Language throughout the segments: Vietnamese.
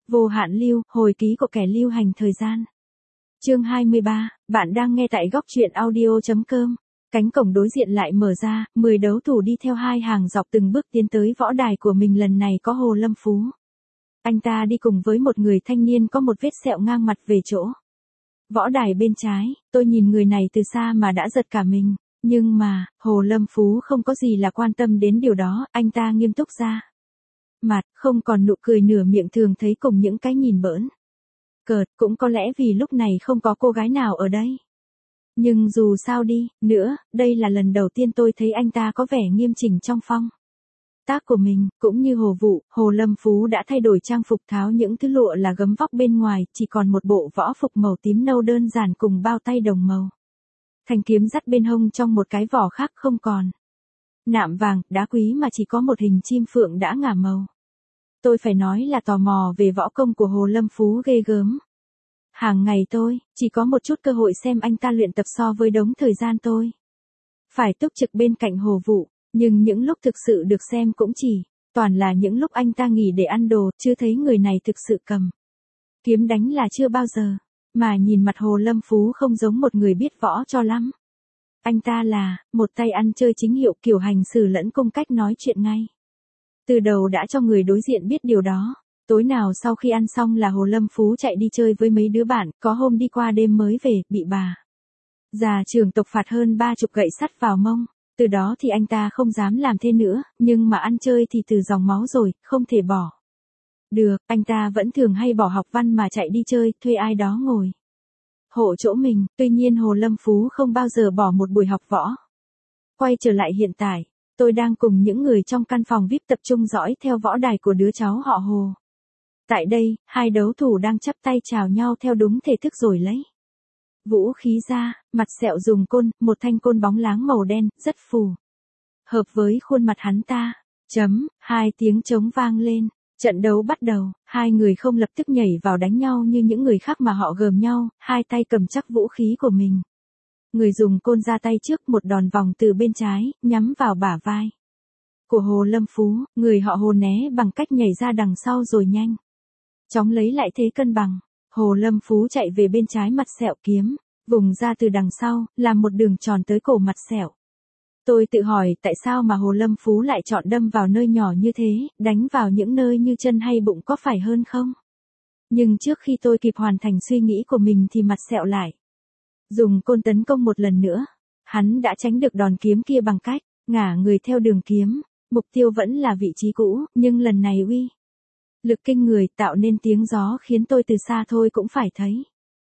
Vô hạn lưu, hồi ký của kẻ lưu hành thời gian. Chương 23, bạn đang nghe tại góc truyện audio.com. Cánh cổng đối diện lại mở ra, 10 đấu thủ đi theo hai hàng dọc từng bước tiến tới võ đài của mình, lần này có Hồ Lâm Phú. Anh ta đi cùng với một người thanh niên có một vết sẹo ngang mặt về chỗ võ đài bên trái. Tôi nhìn người này từ xa mà đã giật cả mình, nhưng mà, Hồ Lâm Phú không có gì là quan tâm đến điều đó, anh ta nghiêm túc ra mặt, không còn nụ cười nửa miệng thường thấy cùng những cái nhìn bỡn cợt, cũng có lẽ vì lúc này không có cô gái nào ở đây. Nhưng dù sao đi nữa, đây là lần đầu tiên tôi thấy anh ta có vẻ nghiêm chỉnh trong phong tác của mình. Cũng như Hồ Vụ, Hồ Lâm Phú đã thay đổi trang phục, tháo những thứ lụa là gấm vóc bên ngoài, chỉ còn một bộ võ phục màu tím nâu đơn giản cùng bao tay đồng màu. Thanh kiếm dắt bên hông trong một cái vỏ khác không còn nạm vàng, đá quý mà chỉ có một hình chim phượng đã ngả màu. Tôi phải nói là tò mò về võ công của Hồ Lâm Phú ghê gớm. Hàng ngày tôi chỉ có một chút cơ hội xem anh ta luyện tập so với đống thời gian tôi phải túc trực bên cạnh Hồ Vụ, nhưng những lúc thực sự được xem cũng chỉ toàn là những lúc anh ta nghỉ để ăn đồ, chưa thấy người này thực sự cầm kiếm đánh là chưa bao giờ. Mà nhìn mặt Hồ Lâm Phú không giống một người biết võ cho lắm. Anh ta là một tay ăn chơi chính hiệu, kiểu hành xử lẫn cung cách nói chuyện ngay từ đầu đã cho người đối diện biết điều đó. Tối nào sau khi ăn xong là Hồ Lâm Phú chạy đi chơi với mấy đứa bạn, có hôm đi qua đêm mới về, bị bà già trưởng tộc phạt hơn 30 gậy sắt vào mông. Từ đó thì anh ta không dám làm thế nữa, nhưng mà ăn chơi thì từ dòng máu rồi, không thể bỏ được. Anh ta vẫn thường hay bỏ học văn mà chạy đi chơi, thuê ai đó ngồi hộ chỗ mình. Tuy nhiên Hồ Lâm Phú không bao giờ bỏ một buổi học võ. Quay trở lại hiện tại, tôi đang cùng những người trong căn phòng VIP tập trung dõi theo võ đài của đứa cháu họ Hồ. Tại đây, hai đấu thủ đang chắp tay chào nhau theo đúng thể thức rồi lấy vũ khí ra. Mặt sẹo dùng côn, một thanh côn bóng láng màu đen, rất phù hợp với khuôn mặt hắn ta. Hai tiếng trống vang lên. Trận đấu bắt đầu, hai người không lập tức nhảy vào đánh nhau như những người khác mà họ gườm nhau, hai tay cầm chắc vũ khí của mình. Người dùng côn ra tay trước, một đòn vòng từ bên trái, nhắm vào bả vai của Hồ Lâm Phú. Người họ Hồ né bằng cách nhảy ra đằng sau rồi nhanh chóng lấy lại thế cân bằng. Hồ Lâm Phú chạy về bên trái mặt sẹo, kiếm vùng ra từ đằng sau, làm một đường tròn tới cổ mặt sẹo. Tôi tự hỏi tại sao mà Hồ Lâm Phú lại chọn đâm vào nơi nhỏ như thế, đánh vào những nơi như chân hay bụng có phải hơn không? Nhưng trước khi tôi kịp hoàn thành suy nghĩ của mình thì mặt sẹo lại dùng côn tấn công một lần nữa. Hắn đã tránh được đòn kiếm kia bằng cách ngả người theo đường kiếm. Mục tiêu vẫn là vị trí cũ, nhưng lần này uy lực kinh người, tạo nên tiếng gió khiến tôi từ xa thôi cũng phải thấy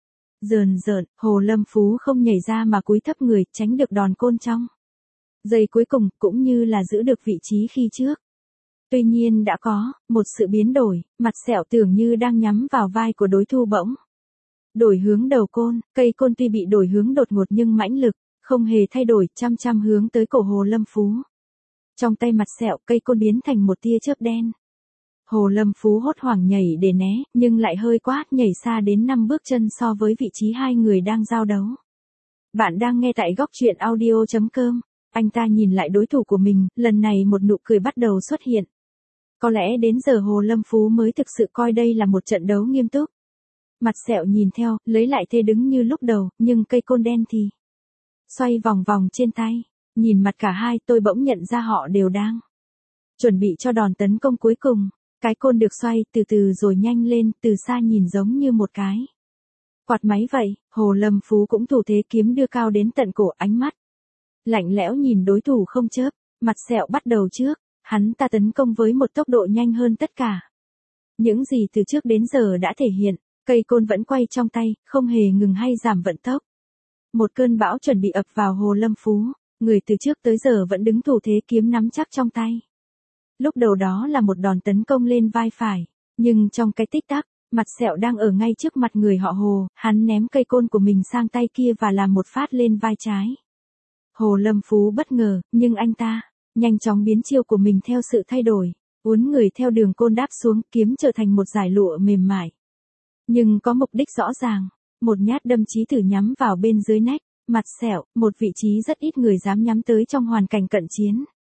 rờn rợn. Hồ Lâm Phú không nhảy ra mà cúi thấp người, tránh được đòn côn trong giây cuối cùng, cũng như là giữ được vị trí khi trước. Tuy nhiên đã có một sự biến đổi, mặt sẹo tưởng như đang nhắm vào vai của đối thủ bỗng đổi hướng đầu côn. Cây côn tuy bị đổi hướng đột ngột nhưng mãnh lực không hề thay đổi, chăm hướng tới cổ Hồ Lâm Phú. Trong tay mặt sẹo, cây côn biến thành một tia chớp đen. Hồ Lâm Phú hốt hoảng nhảy để né, nhưng lại hơi quát, nhảy xa đến 5 bước chân so với vị trí hai người đang giao đấu. Bạn đang nghe tại góc truyện audio.com. Anh ta nhìn lại đối thủ của mình, lần này một nụ cười bắt đầu xuất hiện. Có lẽ đến giờ Hồ Lâm Phú mới thực sự coi đây là một trận đấu nghiêm túc. Mặt sẹo nhìn theo, lấy lại thế đứng như lúc đầu, nhưng cây côn đen thì xoay vòng vòng trên tay. Nhìn mặt cả hai, tôi bỗng nhận ra họ đều đang chuẩn bị cho đòn tấn công cuối cùng. Cái côn được xoay từ từ rồi nhanh lên, từ xa nhìn giống như một cái quạt máy vậy. Hồ Lâm Phú cũng thủ thế, kiếm đưa cao đến tận cổ, ánh mắt lạnh lẽo nhìn đối thủ không chớp. Mặt sẹo bắt đầu trước, hắn ta tấn công với một tốc độ nhanh hơn tất cả những gì từ trước đến giờ đã thể hiện. Cây côn vẫn quay trong tay, không hề ngừng hay giảm vận tốc. Một cơn bão chuẩn bị ập vào Hồ Lâm Phú. Người từ trước tới giờ vẫn đứng thủ thế, kiếm nắm chắc trong tay. Lúc đầu đó là một đòn tấn công lên vai phải, nhưng trong cái tích tắc, mặt sẹo đang ở ngay trước mặt người họ Hồ, hắn ném cây côn của mình sang tay kia và làm một phát lên vai trái. Hồ Lâm Phú bất ngờ, nhưng anh ta nhanh chóng biến chiêu của mình theo sự thay đổi, uốn người theo đường côn đáp xuống, kiếm trở thành một dải lụa mềm mại. Nhưng có mục đích rõ ràng, một nhát đâm chí tử nhắm vào bên dưới nách mặt sẹo, một vị trí rất ít người dám nhắm tới trong hoàn cảnh cận chiến.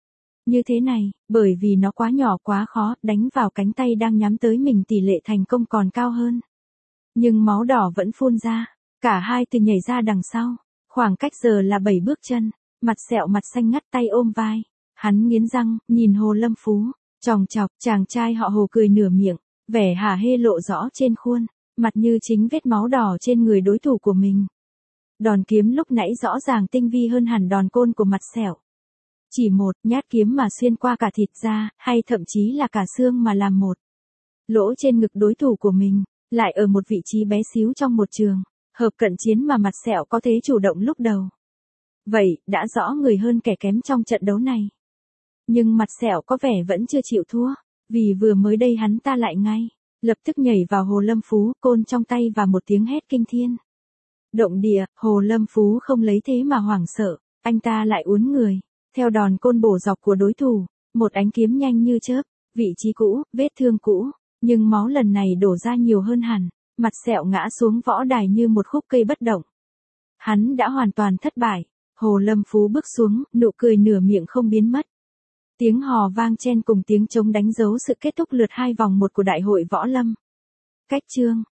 Như thế này, bởi vì nó quá nhỏ quá khó, đánh vào cánh tay đang nhắm tới mình tỷ lệ thành công còn cao hơn. Nhưng máu đỏ vẫn phun ra, cả hai từ nhảy ra đằng sau, khoảng cách giờ là 7 bước chân, mặt sẹo mặt xanh ngắt tay ôm vai. Hắn nghiến răng, nhìn Hồ Lâm Phú, chòng chọc, chàng trai họ Hồ cười nửa miệng, vẻ hả hê lộ rõ trên khuôn, mặt như chính vết máu đỏ trên người đối thủ của mình. Đòn kiếm lúc nãy rõ ràng tinh vi hơn hẳn đòn côn của mặt sẹo. Chỉ một nhát kiếm mà xuyên qua cả thịt da, hay thậm chí là cả xương mà làm một lỗ trên ngực đối thủ của mình, lại ở một vị trí bé xíu trong một trường hợp cận chiến mà mặt sẹo có thế chủ động lúc đầu. Vậy, đã rõ người hơn kẻ kém trong trận đấu này. Nhưng mặt sẹo có vẻ vẫn chưa chịu thua, vì vừa mới đây hắn ta lại ngay, lập tức nhảy vào Hồ Lâm Phú, côn trong tay và một tiếng hét kinh thiên. Động địa, Hồ Lâm Phú không lấy thế mà hoảng sợ, anh ta lại uốn người, theo đòn côn bổ dọc của đối thủ, một ánh kiếm nhanh như chớp, vị trí cũ, vết thương cũ, nhưng máu lần này đổ ra nhiều hơn hẳn, mặt sẹo ngã xuống võ đài như một khúc cây bất động. Hắn đã hoàn toàn thất bại, Hồ Lâm Phú bước xuống, nụ cười nửa miệng không biến mất. Tiếng hò vang chen cùng tiếng trống đánh dấu sự kết thúc lượt 2 vòng 1 của Đại hội Võ Lâm. Cách chương